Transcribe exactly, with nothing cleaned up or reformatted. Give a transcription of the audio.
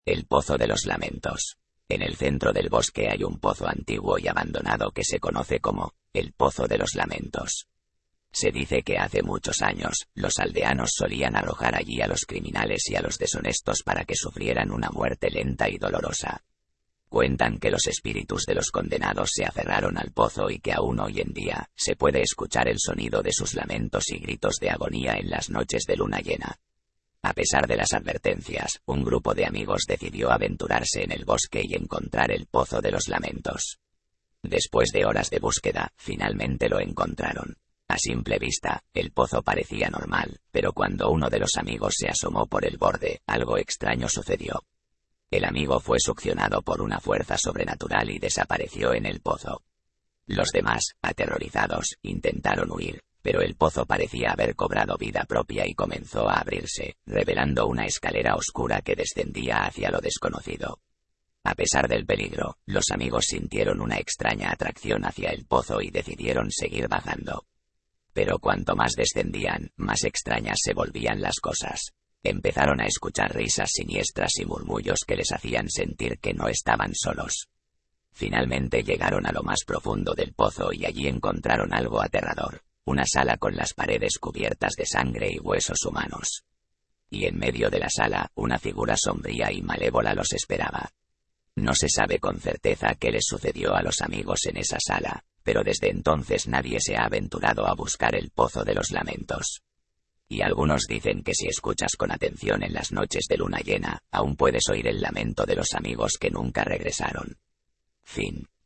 El Pozo de los Lamentos. En el centro del bosque hay un pozo antiguo y abandonado que se conoce como el Pozo de los Lamentos. Se dice que hace muchos años, los aldeanos solían arrojar allí a los criminales y a los deshonestos para que sufrieran una muerte lenta y dolorosa. Cuentan que los espíritus de los condenados se aferraron al pozo y que aún hoy en día se puede escuchar el sonido de sus lamentos y gritos de agonía en las noches de luna llena. A pesar de las advertencias, un grupo de amigos decidió aventurarse en el bosque y encontrar el Pozo de los Lamentos. Después de horas de búsqueda, finalmente lo encontraron. A simple vista, el pozo parecía normal, pero cuando uno de los amigos se asomó por el borde, algo extraño sucedió. El amigo fue succionado por una fuerza sobrenatural y desapareció en el pozo. Los demás, aterrorizados, intentaron huir, pero el pozo parecía haber cobrado vida propia y comenzó a abrirse, revelando una escalera oscura que descendía hacia lo desconocido. A pesar del peligro, los amigos sintieron una extraña atracción hacia el pozo y decidieron seguir bajando. Pero cuanto más descendían, más extrañas se volvían las cosas. Empezaron a escuchar risas siniestras y murmullos que les hacían sentir que no estaban solos. Finalmente llegaron a lo más profundo del pozo y allí encontraron algo aterrador, una sala con las paredes cubiertas de sangre y huesos humanos. Y en medio de la sala, una figura sombría y malévola los esperaba. No se sabe con certeza qué les sucedió a los amigos en esa sala, pero desde entonces nadie se ha aventurado a buscar el Pozo de los Lamentos. Y algunos dicen que si escuchas con atención en las noches de luna llena, aún puedes oír el lamento de los amigos que nunca regresaron. Fin.